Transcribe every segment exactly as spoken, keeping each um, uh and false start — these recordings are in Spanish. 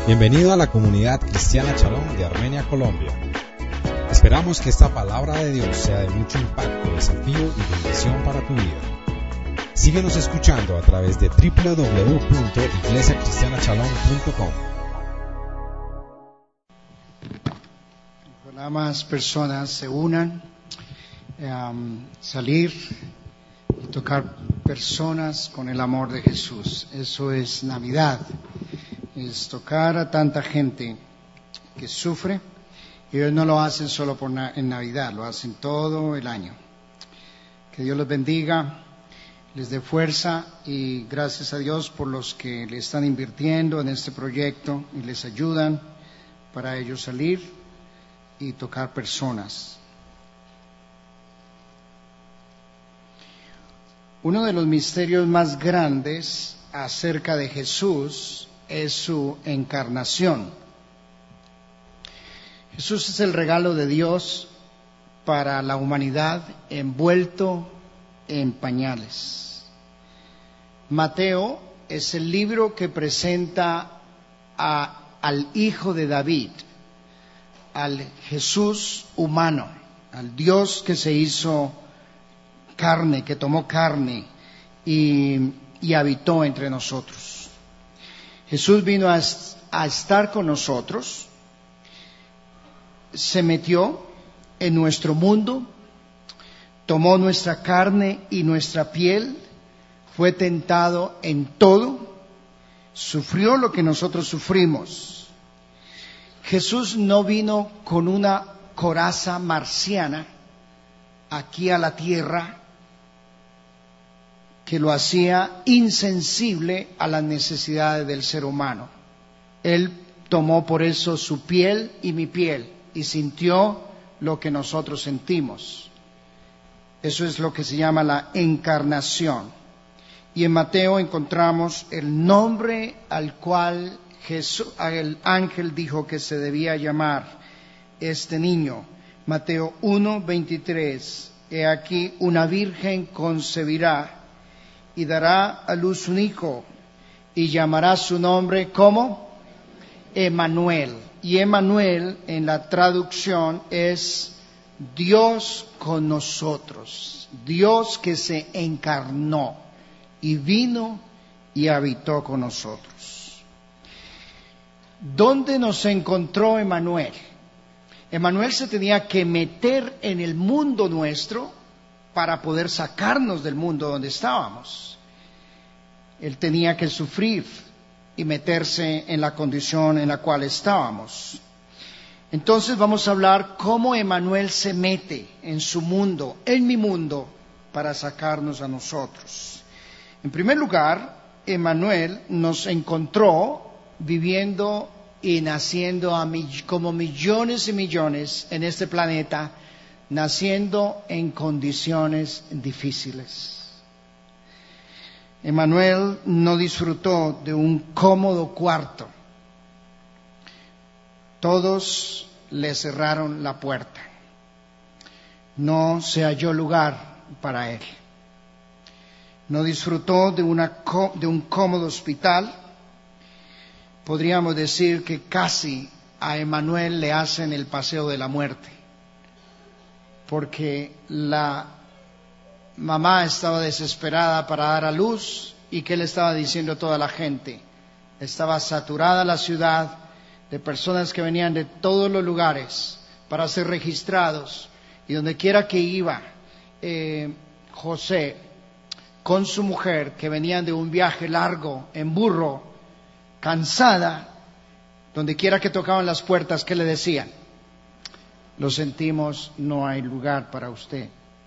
Bienvenido a la comunidad cristiana Shalom de Armenia, Colombia. Esperamos que esta palabra de Dios sea de mucho impacto, desafío y bendición para tu vida. Síguenos escuchando a través de doble u doble u doble u punto iglesia cristiana shalom punto com. Ojalá más personas se unan, um, salir y tocar personas con el amor de Jesús. Eso es Navidad. Es tocar a tanta gente que sufre, y ellos no lo hacen solo por na- en Navidad, lo hacen todo el año. Que Dios los bendiga, les dé fuerza, y gracias a Dios por los que le están invirtiendo en este proyecto y les ayudan para ellos salir y tocar personas. Uno de los misterios más grandes acerca de Jesús es su encarnación. Jesús es el regalo de Dios para la humanidad envuelto en pañales. Mateo es el libro que presenta a, al Hijo de David, al Jesús humano, al Dios que se hizo carne, que tomó carne y, y habitó entre nosotros. Jesús vino a, a estar con nosotros, se metió en nuestro mundo, tomó nuestra carne y nuestra piel, fue tentado en todo, sufrió lo que nosotros sufrimos. Jesús no vino con una coraza marciana aquí a la tierra que lo hacía insensible a las necesidades del ser humano. Él tomó por eso su piel y mi piel y sintió lo que nosotros sentimos. Eso es lo que se llama la encarnación. Y en Mateo encontramos el nombre al cual Jesús, el ángel dijo que se debía llamar este niño. Mateo uno veintitrés. He aquí una virgen concebirá y dará a luz un hijo, y llamará su nombre, ¿cómo? Emmanuel. Y Emmanuel en la traducción es Dios con nosotros, Dios que se encarnó y vino y habitó con nosotros. ¿Dónde nos encontró Emmanuel? Emmanuel se tenía que meter en el mundo nuestro para poder sacarnos del mundo donde estábamos. Él tenía que sufrir y meterse en la condición en la cual estábamos. Entonces vamos a hablar cómo Emmanuel se mete en su mundo, en mi mundo, para sacarnos a nosotros. En primer lugar, Emmanuel nos encontró viviendo y naciendo a mill- como millones y millones en este planeta, naciendo en condiciones difíciles. Emmanuel no disfrutó de un cómodo cuarto. Todos le cerraron la puerta. No se halló lugar para él. No disfrutó de, una, de un cómodo hospital. Podríamos decir que casi a Emmanuel le hacen el paseo de la muerte, porque la mamá estaba desesperada para dar a luz, y ¿qué le estaba diciendo a toda la gente? Estaba saturada la ciudad de personas que venían de todos los lugares para ser registrados, y donde quiera que iba eh, José con su mujer, que venían de un viaje largo en burro, cansada, donde quiera que tocaban las puertas, ¿qué le decían? Lo sentimos, no hay lugar para usted.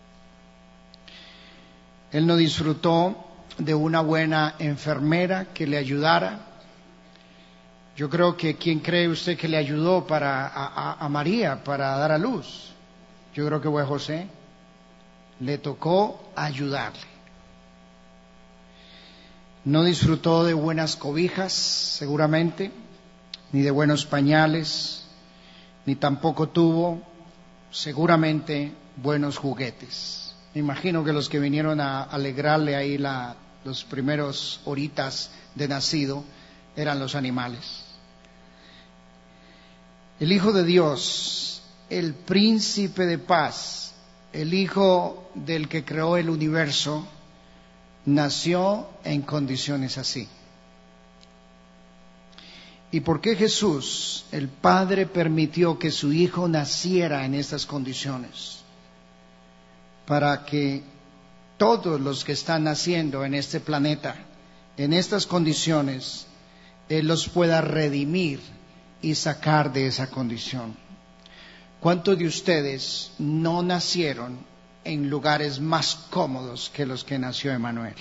Él no disfrutó de una buena enfermera que le ayudara. Yo creo que ¿quién cree usted que le ayudó para, a, a, a María para dar a luz? Yo creo que fue José. Le tocó ayudarle. No disfrutó de buenas cobijas, seguramente, ni de buenos pañales, ni tampoco tuvo, seguramente, buenos juguetes. Me imagino que los que vinieron a alegrarle ahí la, los primeros horitas de nacido eran los animales. El Hijo de Dios, el príncipe de paz, el Hijo del que creó el universo, nació en condiciones así. ¿Y por qué Jesús, el Padre, permitió que su Hijo naciera en estas condiciones? Para que todos los que están naciendo en este planeta, en estas condiciones, Él los pueda redimir y sacar de esa condición. ¿Cuántos de ustedes no nacieron en lugares más cómodos que los que nació Emmanuel?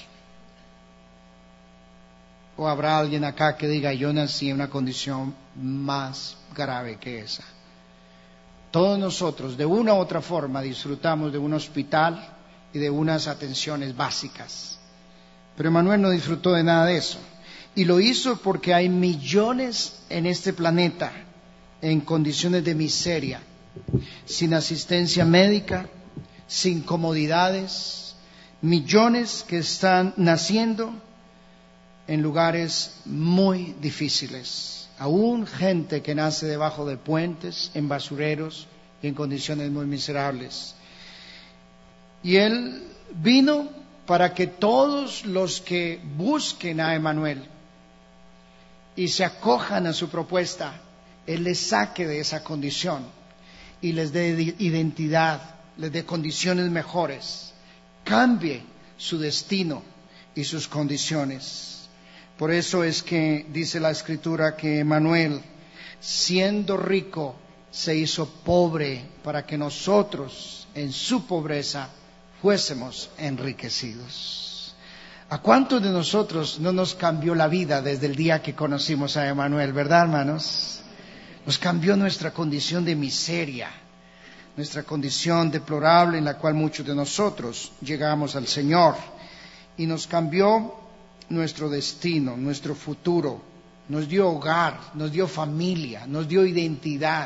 ¿O habrá alguien acá que diga, yo nací en una condición más grave que esa? Todos nosotros, de una u otra forma, disfrutamos de un hospital y de unas atenciones básicas. Pero Emmanuel no disfrutó de nada de eso. Y lo hizo porque hay millones en este planeta en condiciones de miseria, sin asistencia médica, sin comodidades, millones que están naciendo en lugares muy difíciles, aún gente que nace debajo de puentes, en basureros y en condiciones muy miserables. Y Él vino para que todos los que busquen a Emmanuel y se acojan a su propuesta, Él les saque de esa condición y les dé identidad, les dé condiciones mejores, cambie su destino y sus condiciones. Por eso es que dice la Escritura que Emmanuel, siendo rico, se hizo pobre para que nosotros, en su pobreza, fuésemos enriquecidos. ¿A cuántos de nosotros no nos cambió la vida desde el día que conocimos a Emmanuel, verdad, hermanos? Nos cambió nuestra condición de miseria, nuestra condición deplorable en la cual muchos de nosotros llegamos al Señor, y nos cambió nuestro destino, nuestro futuro, nos dio hogar, nos dio familia, nos dio identidad,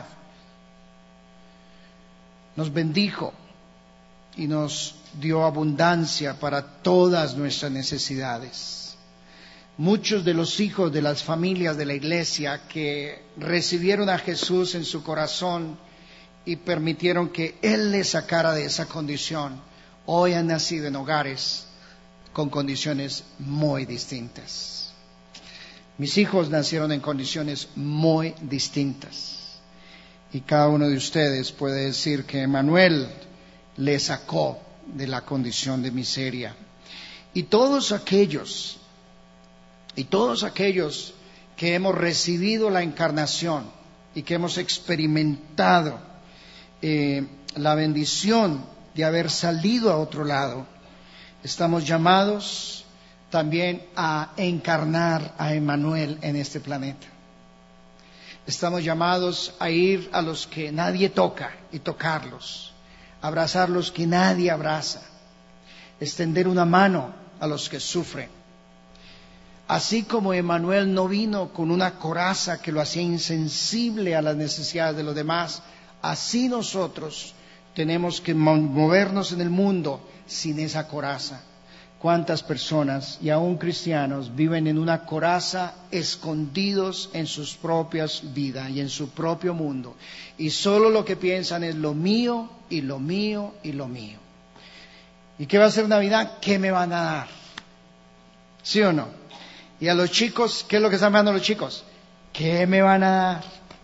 nos bendijo y nos dio abundancia para todas nuestras necesidades. Muchos de los hijos de las familias de la iglesia que recibieron a Jesús en su corazón y permitieron que Él les sacara de esa condición, hoy han nacido en hogares con condiciones muy distintas. Mis hijos nacieron en condiciones muy distintas. Y cada uno de ustedes puede decir que Emmanuel le sacó de la condición de miseria. Y todos aquellos, y todos aquellos que hemos recibido la encarnación y que hemos experimentado eh, la bendición de haber salido a otro lado, estamos llamados también a encarnar a Emmanuel en este planeta. Estamos llamados a ir a los que nadie toca y tocarlos, abrazar los que nadie abraza, extender una mano a los que sufren. Así como Emmanuel no vino con una coraza que lo hacía insensible a las necesidades de los demás, así nosotros tenemos que movernos en el mundo sin esa coraza. ¿Cuántas personas, y aún cristianos, viven en una coraza, escondidos en sus propias vidas y en su propio mundo? Y solo lo que piensan es lo mío, y lo mío, y lo mío. ¿Y qué va a ser Navidad? ¿Qué me van a dar? ¿Sí o no? Y a los chicos, ¿qué es lo que están mirando los chicos? ¿Qué me van a dar?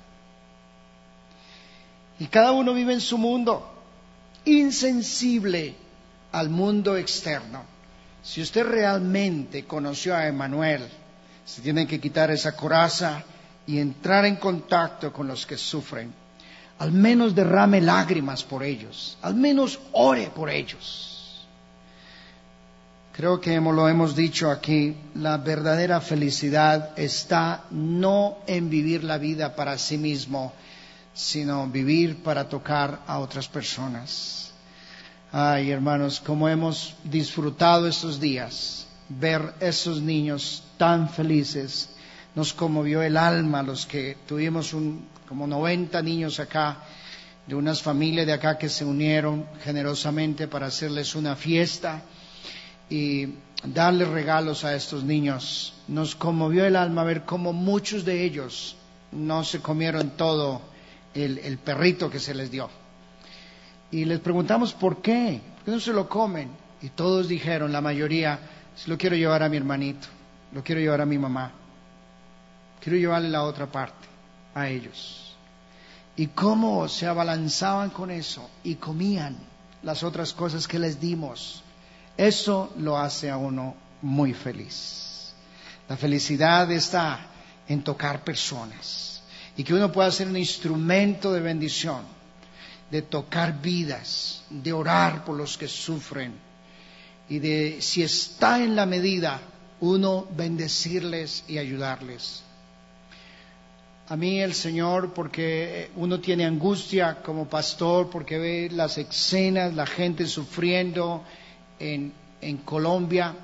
Y cada uno vive en su mundo, insensible al mundo externo. Si usted realmente conoció a Emmanuel, se tiene que quitar esa coraza y entrar en contacto con los que sufren. Al menos derrame lágrimas por ellos, al menos ore por ellos. Creo que hemos, lo hemos dicho aquí, la verdadera felicidad está no en vivir la vida para sí mismo, sino vivir para tocar a otras personas. Ay, hermanos, como hemos disfrutado estos días, ver esos niños tan felices, nos conmovió el alma. Los que tuvimos un, como noventa niños acá, de unas familias de acá que se unieron generosamente para hacerles una fiesta y darles regalos a estos niños. Nos conmovió el alma ver cómo muchos de ellos no se comieron todo el, el perrito que se les dio. Y les preguntamos por qué, ¿por qué no se lo comen? Y todos dijeron, la mayoría, lo quiero llevar a mi hermanito, lo quiero llevar a mi mamá, quiero llevarle la otra parte a ellos. Y cómo se abalanzaban con eso y comían las otras cosas que les dimos. Eso lo hace a uno muy feliz. La felicidad está en tocar personas y que uno pueda ser un instrumento de bendición, de tocar vidas, de orar por los que sufren y de, si está en la medida, uno bendecirles y ayudarles. A mí el Señor, porque uno tiene angustia como pastor, porque ve las escenas, la gente sufriendo en, en Colombia,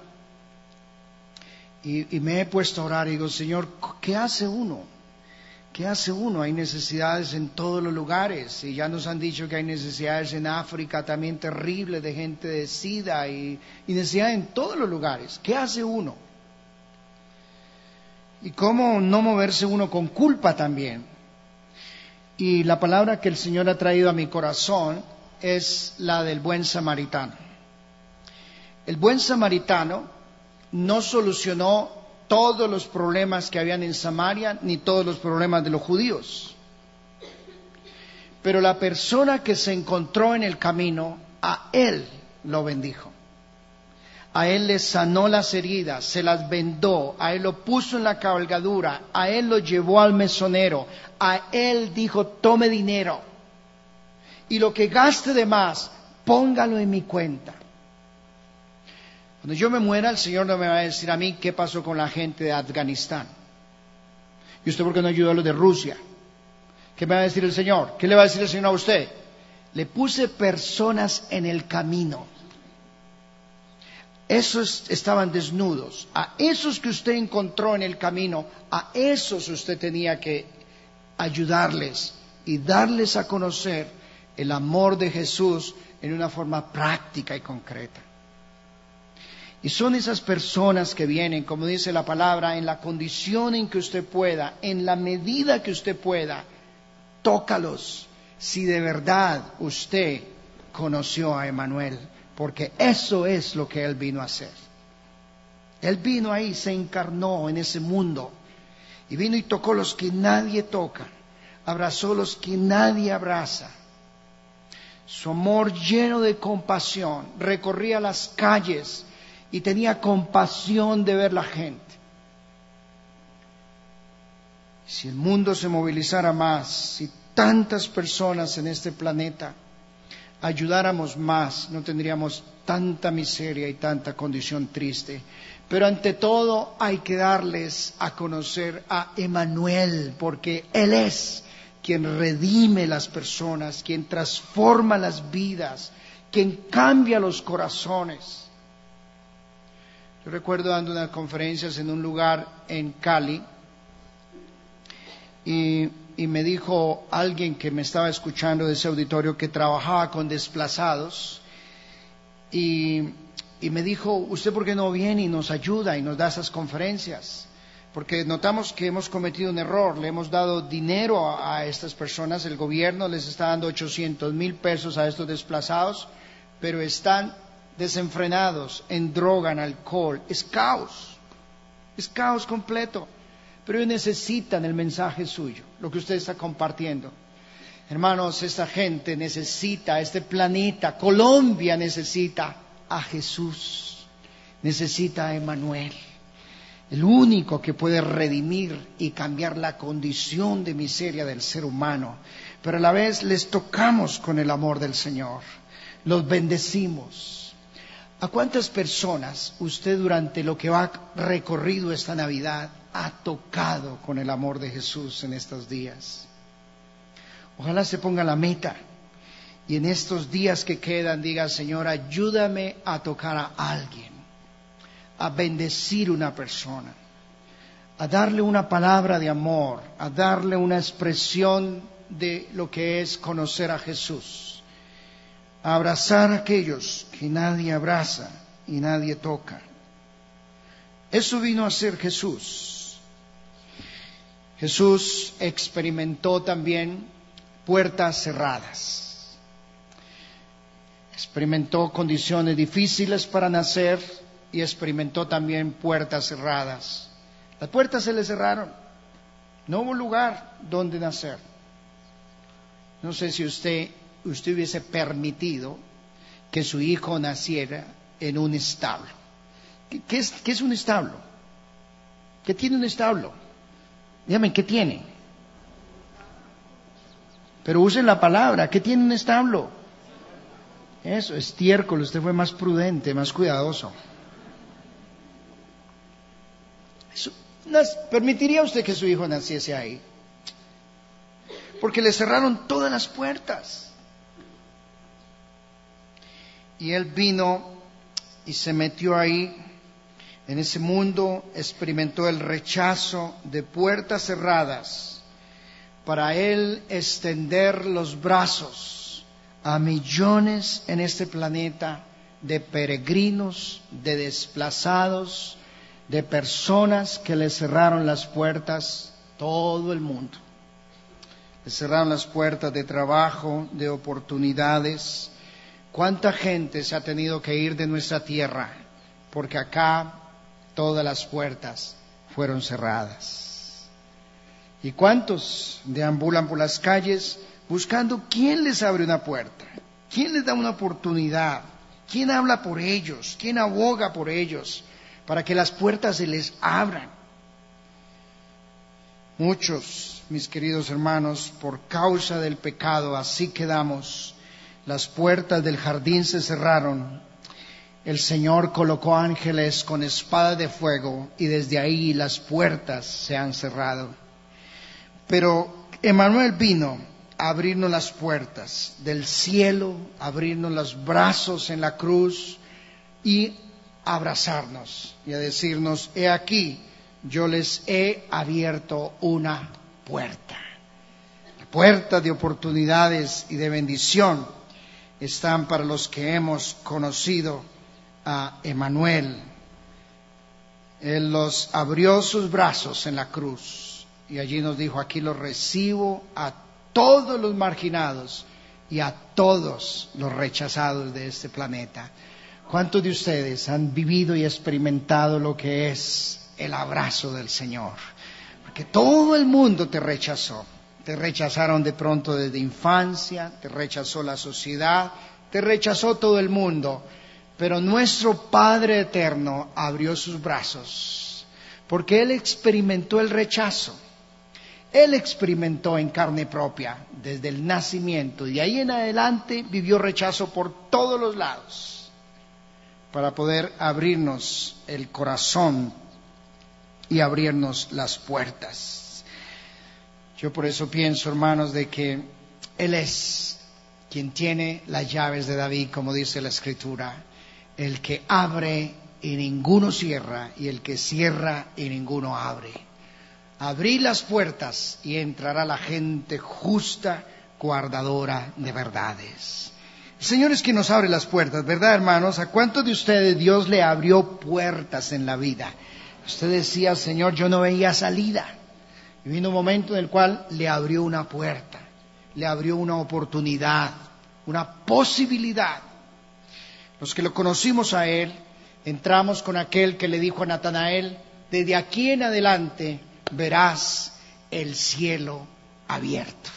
y, y me he puesto a orar y digo, Señor, ¿qué hace uno? ¿Qué hace uno? Hay necesidades en todos los lugares, y ya nos han dicho que hay necesidades en África también terribles, de gente de SIDA, y, y necesidades en todos los lugares. ¿Qué hace uno? Y cómo no moverse uno con culpa también. Y la palabra que el Señor ha traído a mi corazón es la del buen samaritano. El buen samaritano no solucionó todos los problemas que habían en Samaria, ni todos los problemas de los judíos. Pero la persona que se encontró en el camino, a él lo bendijo. A él le sanó las heridas, se las vendó, a él lo puso en la cabalgadura, a él lo llevó al mesonero, a él dijo, tome dinero, y lo que gaste de más, póngalo en mi cuenta. Cuando yo me muera, el Señor no me va a decir a mí qué pasó con la gente de Afganistán. ¿Y usted por qué no ayudó a los de Rusia? ¿Qué me va a decir el Señor? ¿Qué le va a decir el Señor a usted? Le puse personas en el camino. Esos estaban desnudos. A esos que usted encontró en el camino, a esos usted tenía que ayudarles y darles a conocer el amor de Jesús en una forma práctica y concreta. Y son esas personas que vienen, como dice la palabra, en la condición en que usted pueda, en la medida que usted pueda, tócalos si de verdad usted conoció a Emmanuel, porque eso es lo que Él vino a hacer. Él vino ahí, se encarnó en ese mundo, y vino y tocó los que nadie toca, abrazó los que nadie abraza. Su amor lleno de compasión, recorría las calles, y tenía compasión de ver la gente. Si el mundo se movilizara más, si tantas personas en este planeta ayudáramos más, no tendríamos tanta miseria y tanta condición triste. Pero ante todo hay que darles a conocer a Emmanuel, porque Él es quien redime las personas, quien transforma las vidas, quien cambia los corazones. Yo recuerdo dando unas conferencias en un lugar en Cali y, y me dijo alguien que me estaba escuchando de ese auditorio que trabajaba con desplazados y, y me dijo, ¿usted por qué no viene y nos ayuda y nos da esas conferencias? Porque notamos que hemos cometido un error, le hemos dado dinero a, a estas personas, el gobierno les está dando ochocientos mil pesos a estos desplazados, pero están desenfrenados en droga, en alcohol. Es caos, es caos completo, pero ellos necesitan el mensaje suyo, lo que usted está compartiendo. Hermanos, esta gente necesita, este planeta, Colombia necesita a Jesús, necesita a Emmanuel, el único que puede redimir y cambiar la condición de miseria del ser humano, pero a la vez les tocamos con el amor del Señor, los bendecimos. ¿A cuántas personas usted durante lo que va recorrido esta Navidad ha tocado con el amor de Jesús en estos días? Ojalá se ponga la meta y en estos días que quedan diga, Señor, ayúdame a tocar a alguien, a bendecir una persona, a darle una palabra de amor, a darle una expresión de lo que es conocer a Jesús. A abrazar a aquellos que nadie abraza y nadie toca. Eso vino a ser Jesús. Jesús experimentó también puertas cerradas. Experimentó condiciones difíciles para nacer y experimentó también puertas cerradas. Las puertas se le cerraron. No hubo lugar donde nacer. No sé si usted, usted hubiese permitido que su hijo naciera en un establo. ¿Qué, qué es, qué es un establo? ¿Qué tiene un establo? Dígame, ¿qué tiene? Pero usen la palabra, ¿qué tiene un establo? Eso, estiércol, usted fue más prudente, más cuidadoso. Eso, ¿permitiría usted que su hijo naciese ahí? Porque le cerraron todas las puertas. Y él vino y se metió ahí, en ese mundo, experimentó el rechazo de puertas cerradas, para él extender los brazos a millones en este planeta de peregrinos, de desplazados, de personas que le cerraron las puertas, todo el mundo. Le cerraron las puertas de trabajo, de oportunidades. ¿Cuánta gente se ha tenido que ir de nuestra tierra? Porque acá todas las puertas fueron cerradas. ¿Y cuántos deambulan por las calles buscando quién les abre una puerta? ¿Quién les da una oportunidad? ¿Quién habla por ellos? ¿Quién aboga por ellos para que las puertas se les abran? Muchos, mis queridos hermanos, por causa del pecado, así quedamos. Las puertas del jardín se cerraron. El Señor colocó ángeles con espada de fuego y desde ahí las puertas se han cerrado. Pero Emmanuel vino a abrirnos las puertas del cielo, a abrirnos los brazos en la cruz y a abrazarnos y a decirnos: he aquí, yo les he abierto una puerta. La puerta de oportunidades y de bendición están para los que hemos conocido a Emmanuel. Él los abrió sus brazos en la cruz y allí nos dijo: aquí los recibo a todos los marginados y a todos los rechazados de este planeta. ¿Cuántos de ustedes han vivido y experimentado lo que es el abrazo del Señor? Porque todo el mundo te rechazó. Te rechazaron de pronto desde infancia, te rechazó la sociedad, te rechazó todo el mundo. Pero nuestro Padre Eterno abrió sus brazos, porque Él experimentó el rechazo. Él experimentó en carne propia desde el nacimiento y de ahí en adelante vivió rechazo por todos los lados para poder abrirnos el corazón y abrirnos las puertas. Yo por eso pienso, hermanos, de que Él es quien tiene las llaves de David, como dice la Escritura, el que abre y ninguno cierra, y el que cierra y ninguno abre. Abrí las puertas y entrará la gente justa, guardadora de verdades. El Señor es quien nos abre las puertas, ¿verdad, hermanos? ¿A cuántos de ustedes Dios le abrió puertas en la vida? Usted decía: Señor, yo no veía salida. Y vino un momento en el cual le abrió una puerta, le abrió una oportunidad, una posibilidad. Los que lo conocimos a Él, entramos con aquel que le dijo a Natanael: desde aquí en adelante verás el cielo abierto.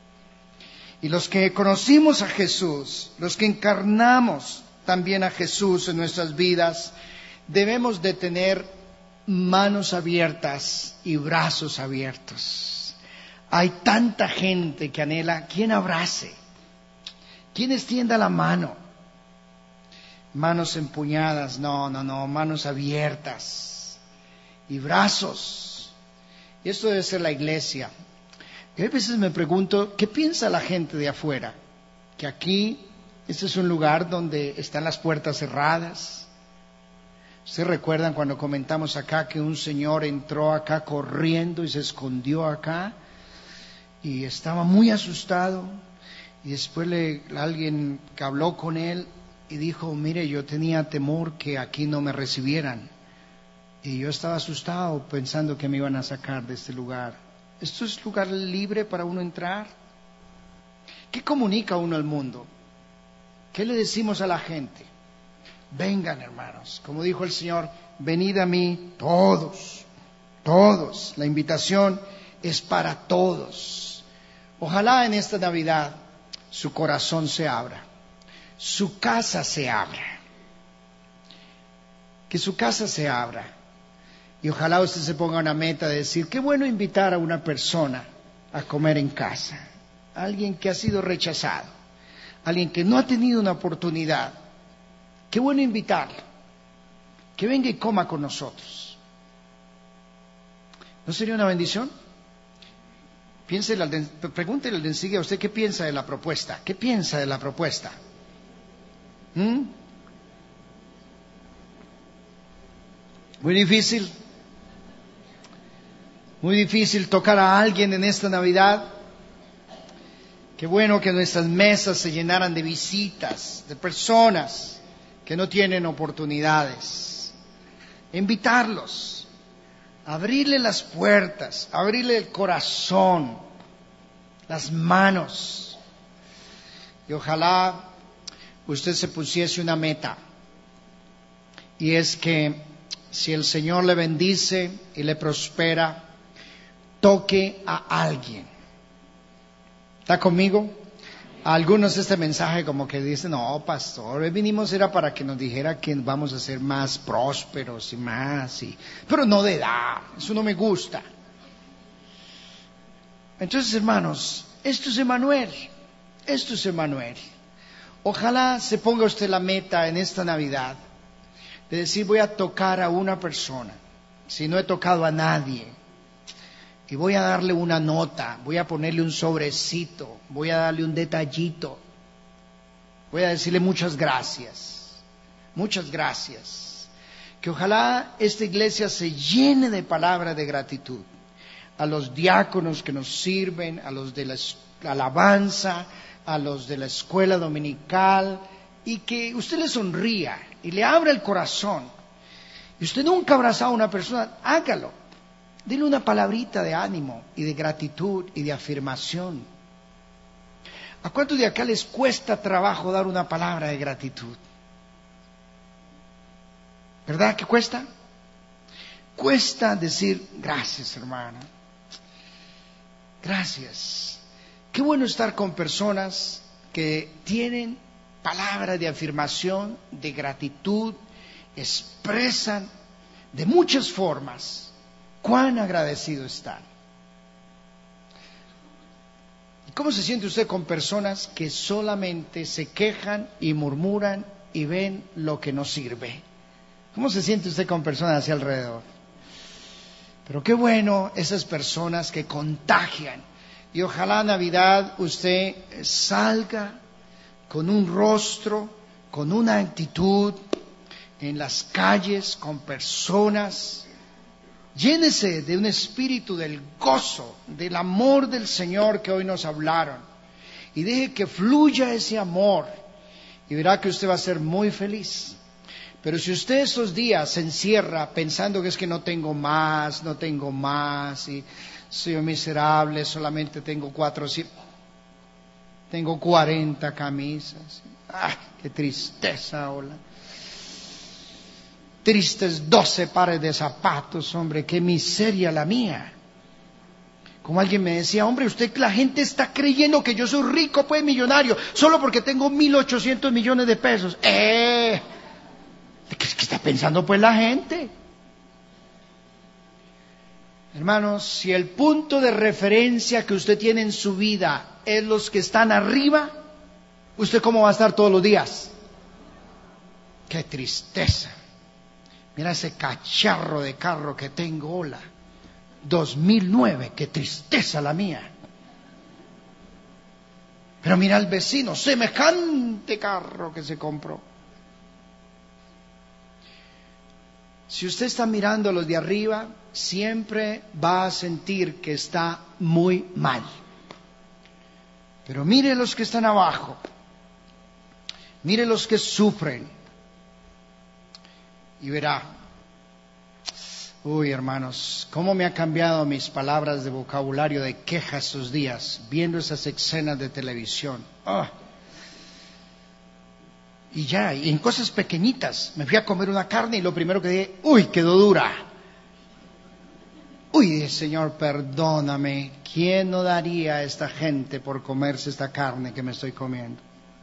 Y los que conocimos a Jesús, los que encarnamos también a Jesús en nuestras vidas, debemos de tener manos abiertas y brazos abiertos. Hay tanta gente que anhela quien abrace, quien extienda la mano. Manos empuñadas, no, no, no, manos abiertas y brazos. Y esto debe ser la iglesia. Y a veces me pregunto, ¿qué piensa la gente de afuera? Que aquí, este es un lugar donde están las puertas cerradas. ¿Ustedes recuerdan cuando comentamos acá que un señor entró acá corriendo y se escondió acá? Y estaba muy asustado. Y después le, alguien que habló con él y dijo: mire, yo tenía temor que aquí no me recibieran. Y yo estaba asustado pensando que me iban a sacar de este lugar. ¿Esto es lugar libre para uno entrar? ¿Qué comunica uno al mundo? ¿Qué le decimos a la gente? Vengan, hermanos, como dijo el Señor, venid a mí todos, todos. La invitación es para todos. Ojalá en esta Navidad su corazón se abra, su casa se abra, que su casa se abra. Y ojalá usted se ponga una meta de decir, qué bueno invitar a una persona a comer en casa, alguien que ha sido rechazado, alguien que no ha tenido una oportunidad. Qué bueno invitarlo, que venga y coma con nosotros. ¿No sería una bendición? Piénsele al de, pregúntele al de enseguida a usted qué piensa de la propuesta. ¿Qué piensa de la propuesta? ¿Mm? Muy difícil. Muy difícil tocar a alguien en esta Navidad. Qué bueno que nuestras mesas se llenaran de visitas, de personas que no tienen oportunidades. Invitarlos, abrirle las puertas, abrirle el corazón, las manos. Y ojalá usted se pusiese una meta. Y es que si el Señor le bendice y le prospera, toque a alguien. ¿Está conmigo? A algunos este mensaje como que dicen, no, pastor, hoy vinimos era para que nos dijera que vamos a ser más prósperos y más, y... pero no de edad, eso no me gusta. Entonces, hermanos, esto es Emmanuel, esto es Emmanuel. Ojalá se ponga usted la meta en esta Navidad de decir, voy a tocar a una persona, si no he tocado a nadie, y voy a darle una nota, voy a ponerle un sobrecito, voy a darle un detallito, voy a decirle muchas gracias, muchas gracias. Que ojalá esta iglesia se llene de palabras de gratitud a los diáconos que nos sirven, a los de la alabanza, a los de la escuela dominical, y que usted le sonría y le abra el corazón. Y usted nunca ha abrazado a una persona, hágalo. Dile una palabrita de ánimo y de gratitud y de afirmación. ¿A cuántos de acá les cuesta trabajo dar una palabra de gratitud? ¿Verdad que cuesta? Cuesta decir gracias, hermana. Gracias. Qué bueno estar con personas que tienen palabras de afirmación, de gratitud, expresan de muchas formas cuán agradecido están. ¿Cómo se siente usted con personas que solamente se quejan y murmuran y ven lo que no sirve? ¿Cómo se siente usted con personas hacia alrededor? Pero qué bueno esas personas que contagian. Y ojalá Navidad usted salga con un rostro, con una actitud en las calles, con personas. Llénese de un espíritu del gozo, del amor del Señor que hoy nos hablaron. Y deje que fluya ese amor. Y verá que usted va a ser muy feliz. Pero si usted estos días se encierra pensando que es que no tengo más, no tengo más, y soy miserable, solamente tengo cuatro, tengo cuarenta camisas. ¡Ah, qué tristeza! Hola. Tristes doce pares de zapatos, hombre, qué miseria la mía. Como alguien me decía, hombre, usted, la gente está creyendo que yo soy rico, pues millonario, solo porque tengo mil ochocientos millones de pesos. ¡Eh! ¿Qué, qué está pensando pues la gente? Hermanos, si el punto de referencia que usted tiene en su vida es los que están arriba, ¿usted cómo va a estar todos los días? ¡Qué tristeza! Mira ese cacharro de carro que tengo, hola. dos mil nueve, qué tristeza la mía. Pero mira al vecino, semejante carro que se compró. Si usted está mirando a los de arriba, siempre va a sentir que está muy mal. Pero mire los que están abajo. Mire los que sufren. Y verá, Uy, hermanos, cómo me ha cambiado mis palabras de vocabulario de queja estos días, viendo esas escenas de televisión. Oh. Y ya, y en cosas pequeñitas. Me fui a comer una carne y lo primero que dije, uy, quedó dura. Uy, Señor, perdóname. ¿Quién no daría a esta gente por comerse esta carne que me estoy comiendo?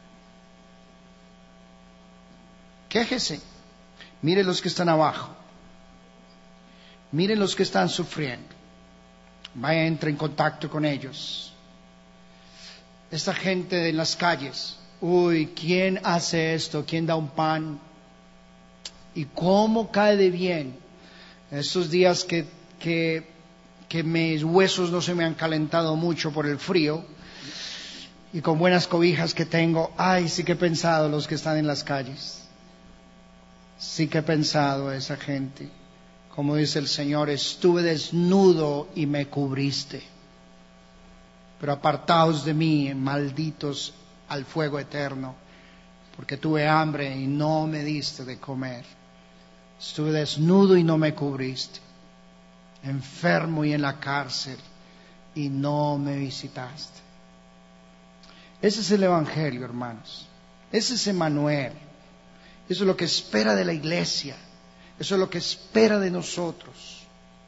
Quéjese. Mire los que están abajo. Miren los que están sufriendo. Vaya, entre en contacto con ellos. Esta gente en las calles. Uy, ¿quién hace esto? ¿Quién da un pan? ¿Y cómo cae de bien? Estos días que, que, que mis huesos no se me han calentado mucho por el frío. Y con buenas cobijas que tengo. Ay, sí que he pensado los que están en las calles. Sí que he pensado a esa gente. Como dice el Señor, estuve desnudo y me cubriste. Pero apartaos de mí, malditos al fuego eterno, porque tuve hambre y no me diste de comer. Estuve desnudo y no me cubriste. Enfermo y en la cárcel y no me visitaste. Ese es el Evangelio, hermanos. Ese es Emmanuel. Eso es lo que espera de la iglesia. Eso es lo que espera de nosotros.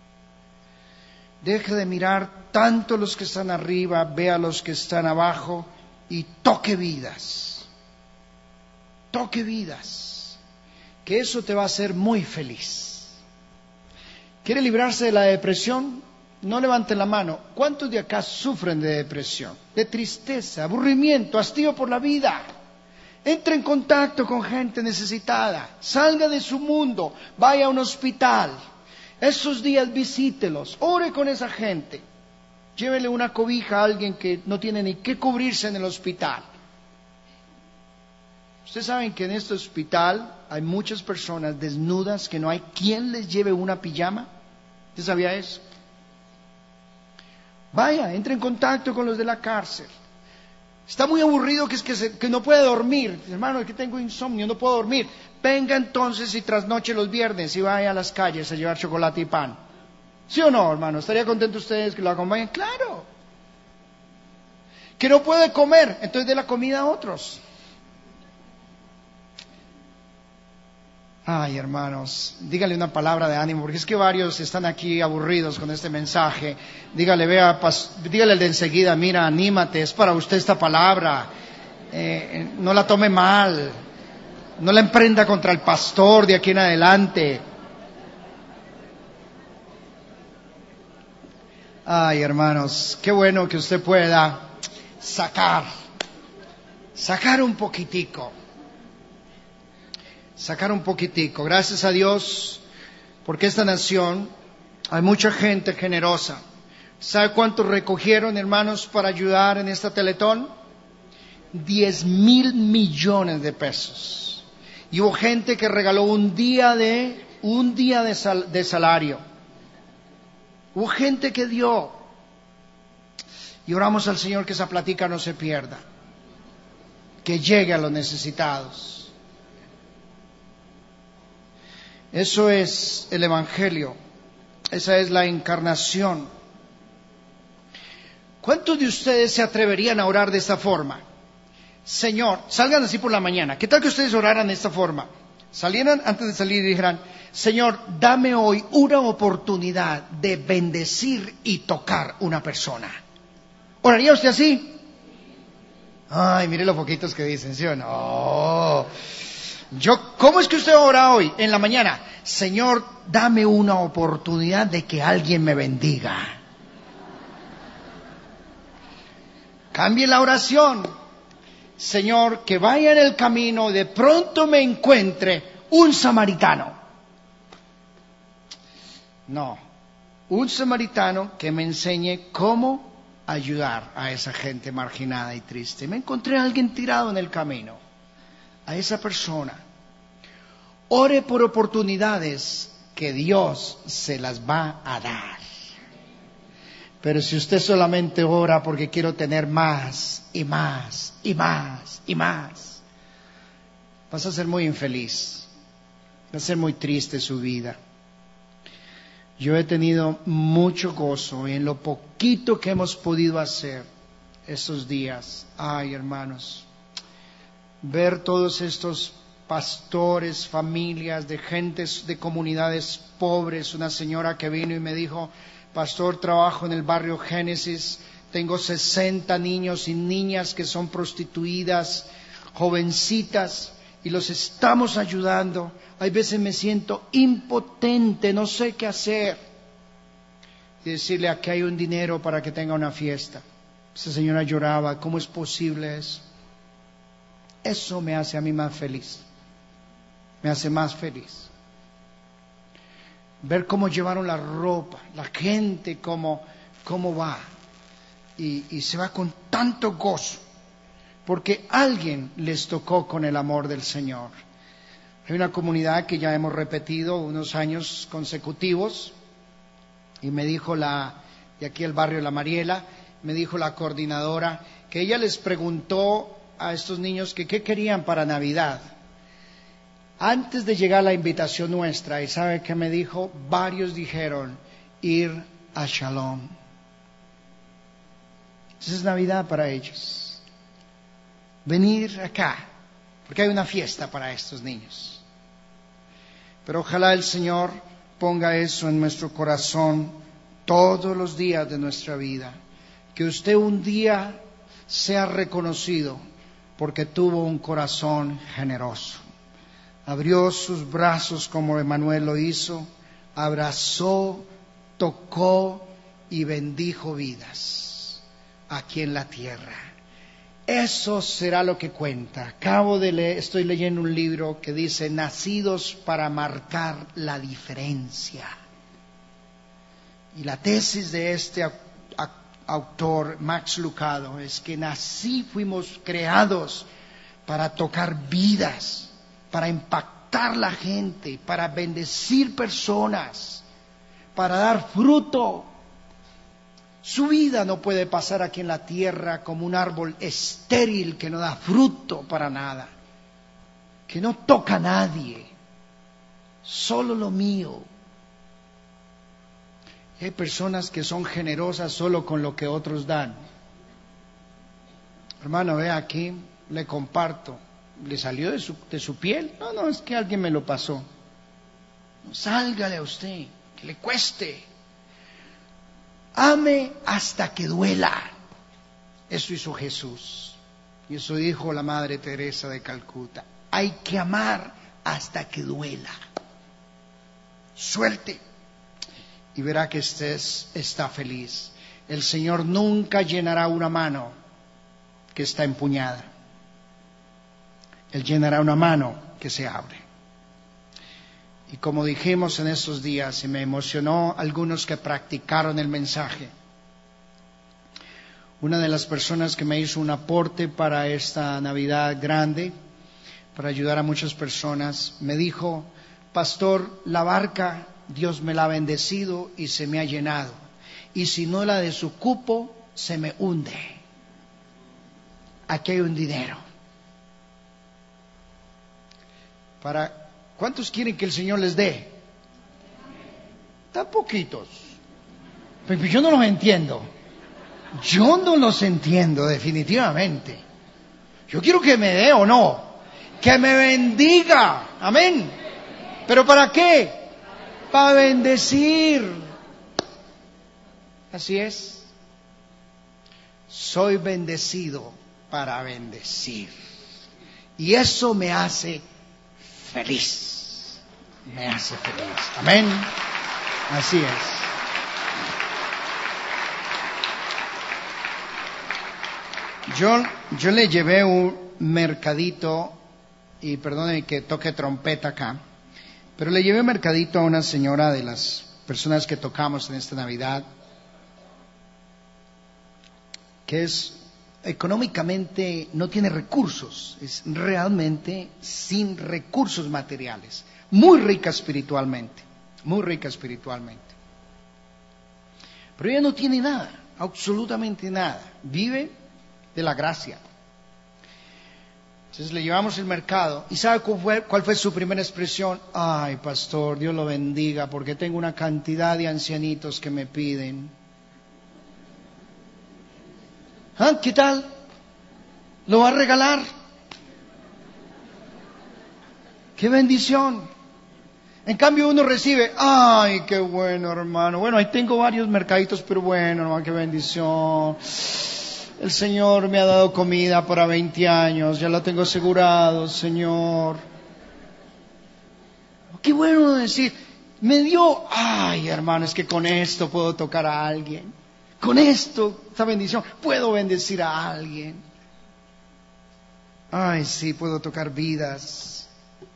Deje de mirar tanto a los que están arriba, vea a los que están abajo y toque vidas. Toque vidas. Que eso te va a hacer muy feliz. ¿Quiere librarse de la depresión? No levanten la mano. ¿Cuántos de acá sufren de depresión? De tristeza, aburrimiento, hastío por la vida. Entre en contacto con gente necesitada. Salga de su mundo. Vaya a un hospital. Esos días visítelos. Ore con esa gente. Llévele una cobija a alguien que no tiene ni qué cubrirse en el hospital. Ustedes saben que en este hospital hay muchas personas desnudas que no hay quien les lleve una pijama. ¿Usted sabía eso? Vaya, entre en contacto con los de la cárcel. Está muy aburrido que es que, se, que no puede dormir. Hermano, es que tengo insomnio, no puedo dormir. Venga entonces y trasnoche los viernes y vaya a las calles a llevar chocolate y pan. ¿Sí o no, hermano? ¿Estaría contento ustedes que lo acompañen? Claro. Que no puede comer, entonces dé la comida a otros. Ay, hermanos, dígale una palabra de ánimo, porque es que varios están aquí aburridos con este mensaje. Dígale, vea, pas, dígale el de enseguida, mira, anímate, es para usted esta palabra. Eh, no la tome mal, no la emprenda contra el pastor de aquí en adelante. Ay, hermanos, qué bueno que usted pueda sacar, sacar un poquitico. Sacar un poquitico. Gracias a Dios, porque esta nación hay mucha gente generosa. ¿Sabe cuánto recogieron, hermanos, para ayudar en esta Teletón? Diez mil millones de pesos. Y hubo gente que regaló un día de un día de, sal, de salario. Hubo gente que dio. Y oramos al Señor que esa plática no se pierda, que llegue a los necesitados. Eso es el Evangelio. Esa es la encarnación. ¿Cuántos de ustedes se atreverían a orar de esta forma? Señor, salgan así por la mañana. ¿Qué tal que ustedes oraran de esta forma? Salieran antes de salir y dijeran, Señor, dame hoy una oportunidad de bendecir y tocar una persona. ¿Oraría usted así? Ay, mire los poquitos que dicen, ¿sí o no? Yo, ¿cómo es que usted ora hoy en la mañana? Señor, dame una oportunidad de que alguien me bendiga. Cambie la oración. Señor, que vaya en el camino, de pronto me encuentre un samaritano. No, un samaritano que me enseñe cómo ayudar a esa gente marginada y triste. Me encontré a alguien tirado en el camino. A esa persona, ore por oportunidades que Dios se las va a dar. Pero si usted solamente ora porque quiero tener más y más y más y más, vas a ser muy infeliz, va a ser muy triste su vida. Yo he tenido mucho gozo en lo poquito que hemos podido hacer estos días. Ay, hermanos, ver todos estos pastores, familias, de gentes de comunidades pobres. Una señora que vino y me dijo: pastor, trabajo en el barrio Génesis, tengo sesenta niños y niñas que son prostituidas, jovencitas, y los estamos ayudando. Hay veces me siento impotente, no sé qué hacer. Y decirle: aquí hay un dinero para que tenga una fiesta. Esa señora lloraba: ¿cómo es posible eso? Eso me hace a mí más feliz. Me hace más feliz. Ver cómo llevaron la ropa, la gente cómo, cómo va. Y, y se va con tanto gozo, porque alguien les tocó con el amor del Señor. Hay una comunidad que ya hemos repetido unos años consecutivos, y me dijo la, de aquí el barrio La Mariela, me dijo la coordinadora, que ella les preguntó a estos niños que qué querían para Navidad, antes de llegar la invitación nuestra. ¿Y sabe qué me dijo? Varios dijeron: ir a Shalom. Esa es Navidad para ellos. Venir acá, porque hay una fiesta para estos niños. Pero ojalá el Señor ponga eso en nuestro corazón todos los días de nuestra vida. Que usted un día sea reconocido porque tuvo un corazón generoso. Abrió sus brazos como Emanuel lo hizo, abrazó, tocó y bendijo vidas aquí en la tierra. Eso será lo que cuenta. Acabo de leer, estoy leyendo un libro que dice: nacidos para marcar la diferencia. Y la tesis de este autor, Max Lucado, es que nací, fuimos creados para tocar vidas, para impactar la gente, para bendecir personas, para dar fruto. Su vida no puede pasar aquí en la tierra como un árbol estéril que no da fruto para nada, que no toca a nadie, solo lo mío. Y hay personas que son generosas solo con lo que otros dan. Hermano, vea aquí, le comparto. ¿Le salió de su, de su piel? No, no, es que alguien me lo pasó. No, sálgale a usted, que le cueste. Ame hasta que duela. Eso hizo Jesús. Y eso dijo la Madre Teresa de Calcuta. Hay que amar hasta que duela. Suelte. Y verá que usted está feliz. El Señor nunca llenará una mano que está empuñada. Él llenará una mano que se abre. Y como dijimos en esos días, y me emocionó algunos que practicaron el mensaje, una de las personas que me hizo un aporte para esta Navidad grande, para ayudar a muchas personas, me dijo: pastor, la barca Dios me la ha bendecido y se me ha llenado, y si no la desocupo se me hunde. Aquí hay un dinero. Para, ¿cuántos quieren que el Señor les dé? Tan poquitos. Pero yo no los entiendo. Yo no los entiendo definitivamente. Yo quiero que me dé o no. Que me bendiga. Amén. ¿Pero para qué? Para bendecir. Así es. Soy bendecido para bendecir. Y eso me hace feliz. Me hace feliz. Amén. Así es. Yo, yo le llevé un mercadito, y perdone que toque trompeta acá, pero le llevé un mercadito a una señora de las personas que tocamos en esta Navidad, que es económicamente, no tiene recursos, es realmente sin recursos materiales, muy rica espiritualmente, muy rica espiritualmente. Pero ella no tiene nada, absolutamente nada, vive de la gracia. Entonces le llevamos el mercado. ¿Y sabe cuál fue, cuál fue su primera expresión? Ay, pastor, Dios lo bendiga, porque tengo una cantidad de ancianitos que me piden. ¿Ah? ¿Qué tal? ¿Lo va a regalar? ¡Qué bendición! En cambio uno recibe, ¡ay, qué bueno, hermano! Bueno, ahí tengo varios mercaditos, pero bueno, hermano, qué bendición. El Señor me ha dado comida para veinte años, ya lo tengo asegurado, Señor. Qué bueno decir, me dio, ay, hermano, es que con esto puedo tocar a alguien. Con esto, esta bendición, puedo bendecir a alguien. Ay, sí, puedo tocar vidas.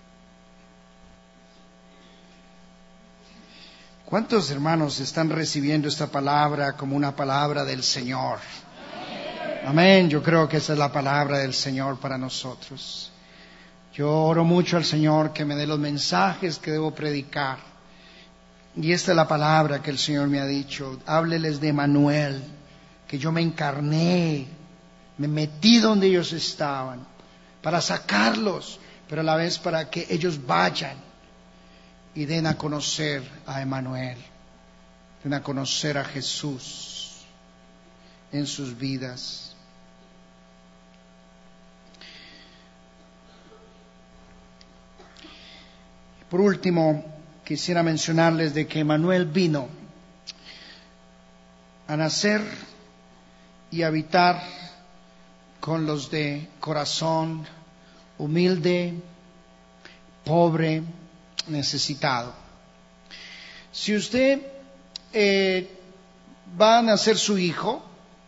¿Cuántos hermanos están recibiendo esta palabra como una palabra del Señor? Amén, yo creo que esa es la palabra del Señor para nosotros. Yo oro mucho al Señor que me dé los mensajes que debo predicar. Y esta es la palabra que el Señor me ha dicho. Hábleles de Emanuel, que yo me encarné, me metí donde ellos estaban, para sacarlos, pero a la vez para que ellos vayan y den a conocer a Emanuel, den a conocer a Jesús en sus vidas. Por último, quisiera mencionarles de que Emanuel vino a nacer y habitar con los de corazón humilde, pobre, necesitado. Si usted eh, va a nacer su hijo,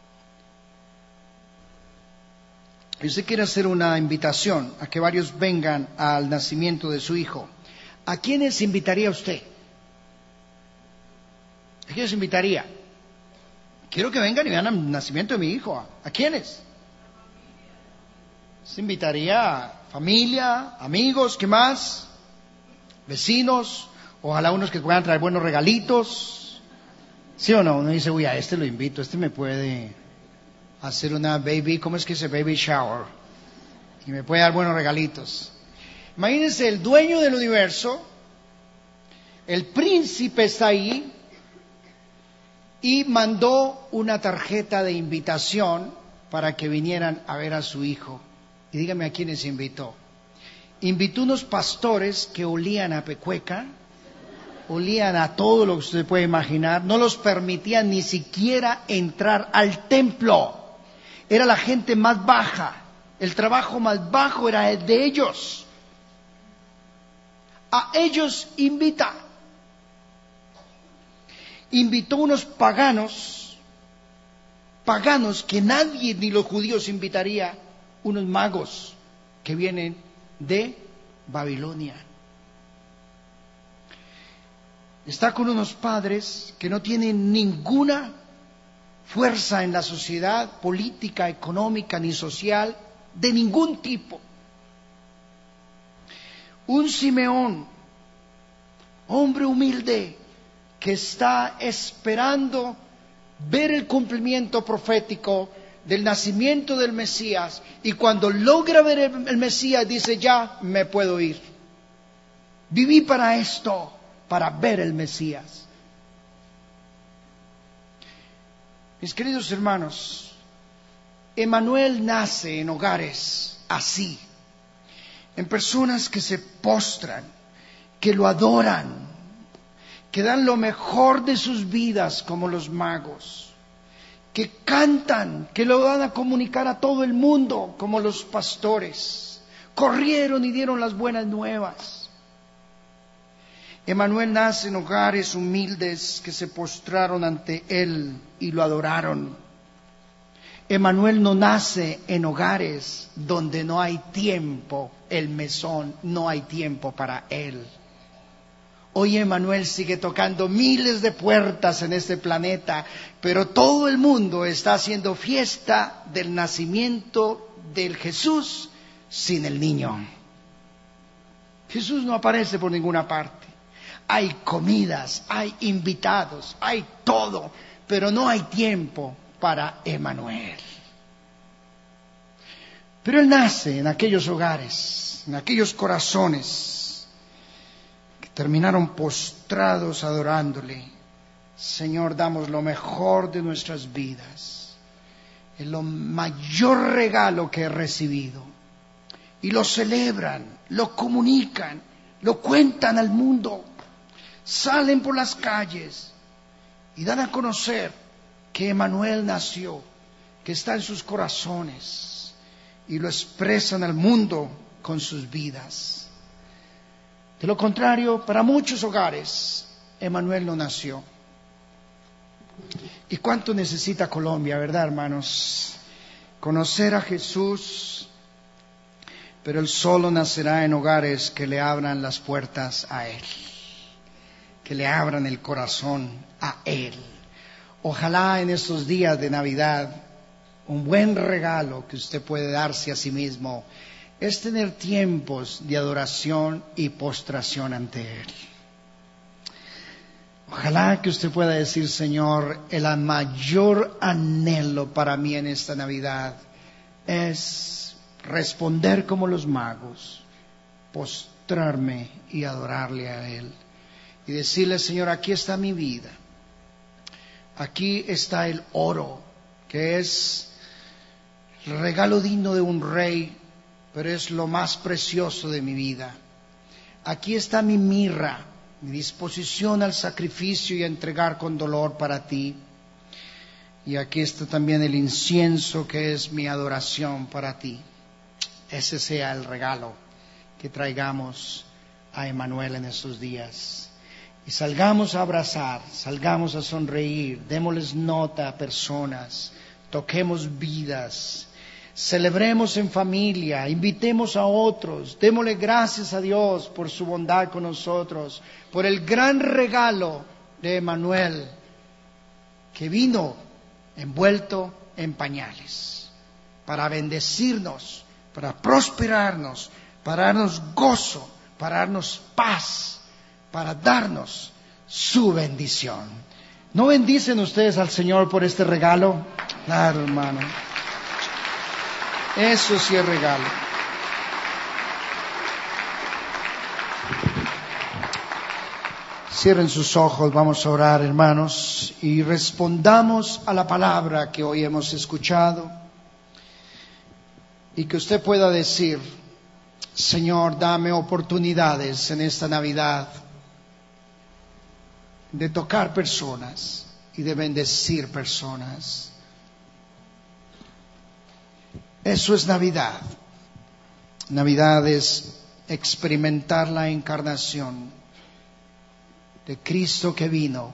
y usted quiere hacer una invitación a que varios vengan al nacimiento de su hijo, ¿a quiénes invitaría usted? ¿A quiénes invitaría? Quiero que vengan y vean el nacimiento de mi hijo. ¿A quiénes? Se invitaría a familia, amigos, ¿qué más? Vecinos, ojalá unos que puedan traer buenos regalitos. ¿Sí o no? Uno dice, uy, a este lo invito, este me puede hacer una baby, ¿cómo es que dice? Baby shower. Y me puede dar buenos regalitos. Imagínense, el dueño del universo, el príncipe está ahí y mandó una tarjeta de invitación para que vinieran a ver a su hijo. Y dígame a quiénes invitó. Invitó unos pastores que olían a pecueca, olían a todo lo que usted puede imaginar, no los permitían ni siquiera entrar al templo. Era la gente más baja, el trabajo más bajo era el de ellos. A ellos invita. Invitó unos paganos, paganos que nadie, ni los judíos invitaría, unos magos que vienen de Babilonia. Está con unos padres que no tienen ninguna fuerza en la sociedad política, económica ni social de ningún tipo. Un Simeón, hombre humilde, que está esperando ver el cumplimiento profético del nacimiento del Mesías, y cuando logra ver el, el Mesías dice, ya me puedo ir. Viví para esto, para ver el Mesías. Mis queridos hermanos, Emanuel nace en hogares así, en personas que se postran, que lo adoran, que dan lo mejor de sus vidas como los magos, que cantan, que lo van a comunicar a todo el mundo como los pastores, corrieron y dieron las buenas nuevas. Emanuel nace en hogares humildes que se postraron ante él y lo adoraron. Emanuel no nace en hogares donde no hay tiempo, el mesón, no hay tiempo para él. Hoy Emanuel sigue tocando miles de puertas en este planeta, pero todo el mundo está haciendo fiesta del nacimiento del Jesús sin el niño. Jesús no aparece por ninguna parte. Hay comidas, hay invitados, hay todo, pero no hay tiempo para Emanuel. Pero Él nace en aquellos hogares, en aquellos corazones que terminaron postrados adorándole. Señor, damos lo mejor de nuestras vidas, es lo mayor regalo que he recibido. Y lo celebran, lo comunican, lo cuentan al mundo. Salen por las calles y dan a conocer que Emmanuel nació, que está en sus corazones, y lo expresan al mundo con sus vidas. De lo contrario, para muchos hogares, Emmanuel no nació. ¿Y cuánto necesita Colombia, verdad, hermanos? Conocer a Jesús, pero Él solo nacerá en hogares que le abran las puertas a Él, que le abran el corazón a Él. Ojalá en estos días de Navidad, un buen regalo que usted puede darse a sí mismo es tener tiempos de adoración y postración ante Él. Ojalá que usted pueda decir: Señor, el mayor anhelo para mí en esta Navidad es responder como los magos, postrarme y adorarle a Él. Y decirle: Señor, aquí está mi vida. Aquí está el oro, que es el regalo digno de un rey, pero es lo más precioso de mi vida. Aquí está mi mirra, mi disposición al sacrificio y a entregar con dolor para ti. Y aquí está también el incienso, que es mi adoración para ti. Ese sea el regalo que traigamos a Emmanuel en estos días. Y salgamos a abrazar, salgamos a sonreír, démosles nota a personas, toquemos vidas, celebremos en familia, invitemos a otros, démosle gracias a Dios por su bondad con nosotros, por el gran regalo de Emmanuel, que vino envuelto en pañales, para bendecirnos, para prosperarnos, para darnos gozo, para darnos paz, para darnos su bendición. ¿No bendicen ustedes al Señor por este regalo? Claro, hermano. Eso sí es regalo. Cierren sus ojos, vamos a orar, hermanos, y respondamos a la palabra que hoy hemos escuchado. Y que usted pueda decir: Señor, dame oportunidades en esta Navidad de tocar personas y de bendecir personas. Eso es Navidad. Navidad es experimentar la encarnación de Cristo, que vino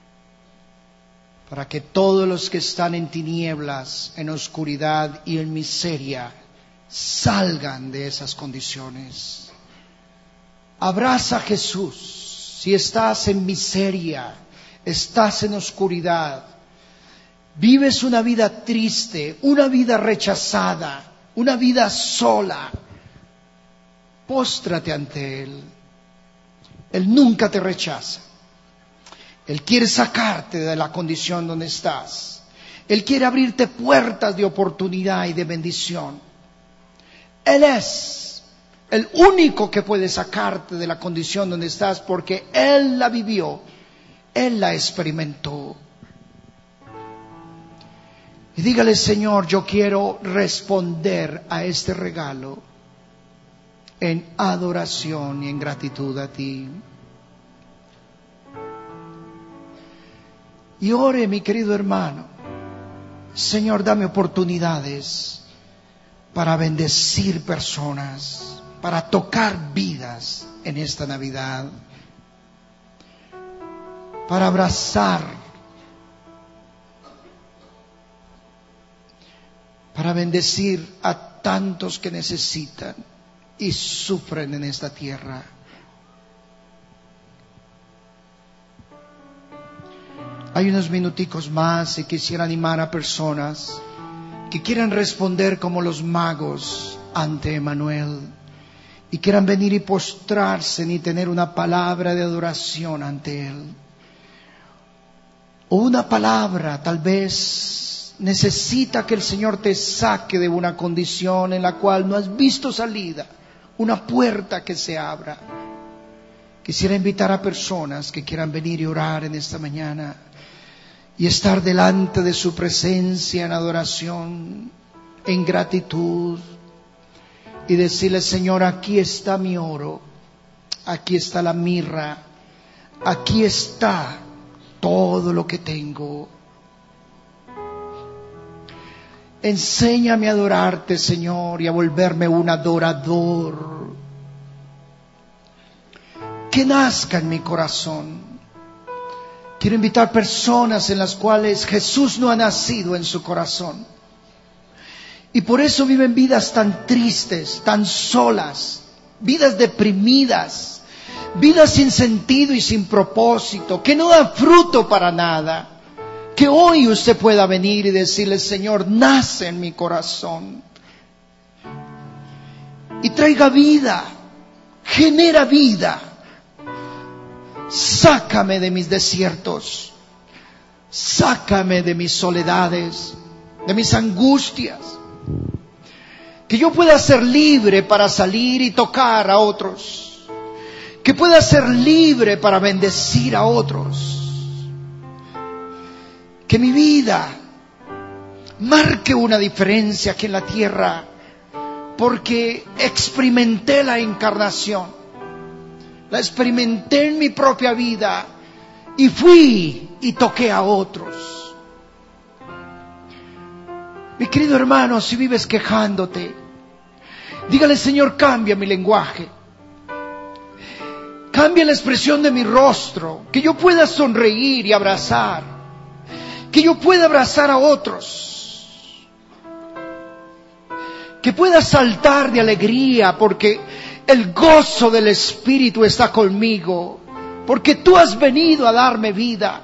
para que todos los que están en tinieblas, en oscuridad y en miseria salgan de esas condiciones. Abraza a Jesús. Si estás en miseria, estás en oscuridad, vives una vida triste, una vida rechazada, una vida sola, póstrate ante Él. Él nunca te rechaza. Él quiere sacarte de la condición donde estás. Él quiere abrirte puertas de oportunidad y de bendición. Él es el único que puede sacarte de la condición donde estás, porque Él la vivió, Él la experimentó. Y dígale: Señor, yo quiero responder a este regalo en adoración y en gratitud a ti. Y ore, mi querido hermano: Señor, dame oportunidades para bendecir personas, para tocar vidas en esta Navidad, para abrazar, para bendecir a tantos que necesitan y sufren en esta tierra. Hay unos minuticos más y quisiera animar a personas que quieran responder como los magos ante Emmanuel y quieran venir y postrarse y tener una palabra de adoración ante Él. O una palabra tal vez necesita que el Señor te saque de una condición en la cual no has visto salida, una puerta que se abra. Quisiera invitar a personas que quieran venir y orar en esta mañana y estar delante de su presencia en adoración, en gratitud, y decirle: Señor, aquí está mi oro, aquí está la mirra, aquí está todo lo que tengo. Enséñame a adorarte, Señor, y a volverme un adorador. Que nazca en mi corazón. Quiero invitar personas en las cuales Jesús no ha nacido en su corazón. Y por eso viven vidas tan tristes, tan solas, vidas deprimidas, vidas sin sentido y sin propósito, que no dan fruto para nada. Que hoy usted pueda venir y decirle: Señor, nace en mi corazón y traiga vida, genera vida. Sácame de mis desiertos, sácame de mis soledades, de mis angustias. Que yo pueda ser libre para salir y tocar a otros. Que pueda ser libre para bendecir a otros. Que mi vida marque una diferencia aquí en la tierra, porque experimenté la encarnación. La experimenté en mi propia vida y fui y toqué a otros. Mi querido hermano, si vives quejándote, dígale: Señor, cambia mi lenguaje. Cambia la expresión de mi rostro, que yo pueda sonreír y abrazar. Que yo pueda abrazar a otros. Que pueda saltar de alegría porque el gozo del Espíritu está conmigo. Porque tú has venido a darme vida.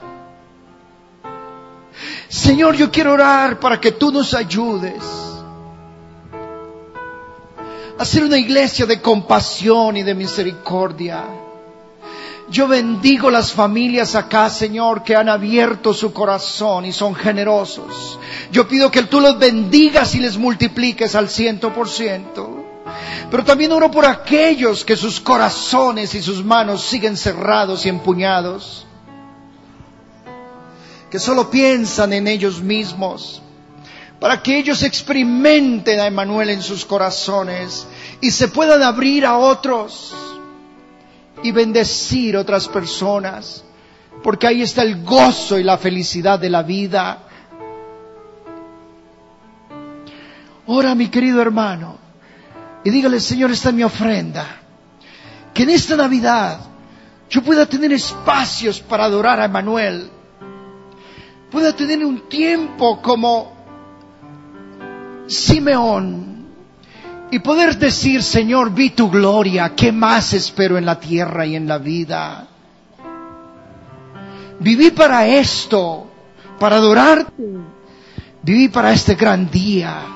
Señor, yo quiero orar para que tú nos ayudes a ser una iglesia de compasión y de misericordia. Yo bendigo las familias acá, Señor, que han abierto su corazón y son generosos. Yo pido que tú los bendigas y les multipliques al ciento por ciento. Pero también oro por aquellos que sus corazones y sus manos siguen cerrados y empuñados, que solo piensan en ellos mismos, para que ellos experimenten a Emmanuel en sus corazones y se puedan abrir a otros y bendecir otras personas, porque ahí está el gozo y la felicidad de la vida. Ora, mi querido hermano, y dígale: Señor, esta es mi ofrenda. Que en esta Navidad yo pueda tener espacios para adorar a Emmanuel. Pueda tener un tiempo como Simeón y poder decir: Señor, vi tu gloria, ¿qué más espero en la tierra y en la vida? Viví para esto, para adorarte. Viví para este gran día.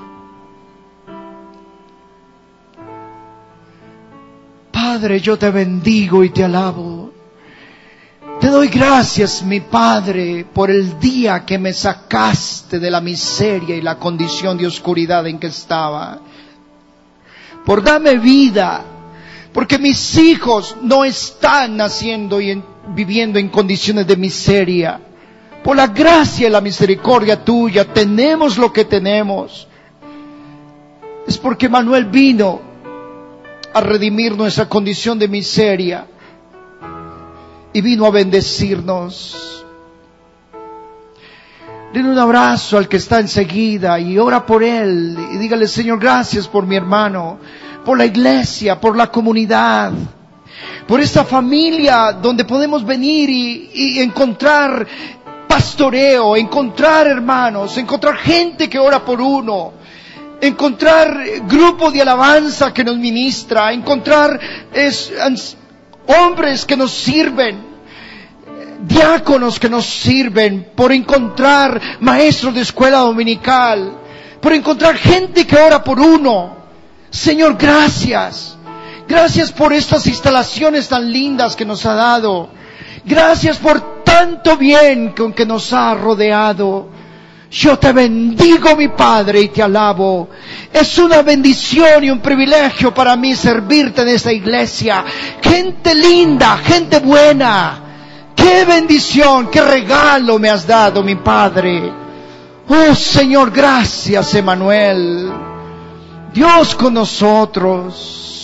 Padre, yo te bendigo y te alabo. Te doy gracias, mi Padre, por el día que me sacaste de la miseria y la condición de oscuridad en que estaba. Por darme vida, porque mis hijos no están naciendo y en, viviendo en condiciones de miseria. Por la gracia y la misericordia tuya tenemos lo que tenemos. Es porque Emmanuel vino a redimir nuestra condición de miseria y vino a bendecirnos. Denle un abrazo al que está enseguida y ora por él y dígale: Señor, gracias por mi hermano, por la iglesia, por la comunidad, por esta familia donde podemos venir y, y encontrar pastoreo, encontrar hermanos, encontrar gente que ora por uno, encontrar grupo de alabanza que nos ministra, encontrar es, hombres que nos sirven, diáconos que nos sirven, por encontrar maestros de escuela dominical, por encontrar gente que ora por uno. Señor, gracias. Gracias por estas instalaciones tan lindas que nos ha dado. Gracias por tanto bien con que nos ha rodeado. Yo te bendigo, mi Padre, y te alabo. Es una bendición y un privilegio para mí servirte en esta iglesia. Gente linda, gente buena. ¡Qué bendición, qué regalo me has dado, mi Padre! Oh, Señor, gracias, Emmanuel. Dios con nosotros.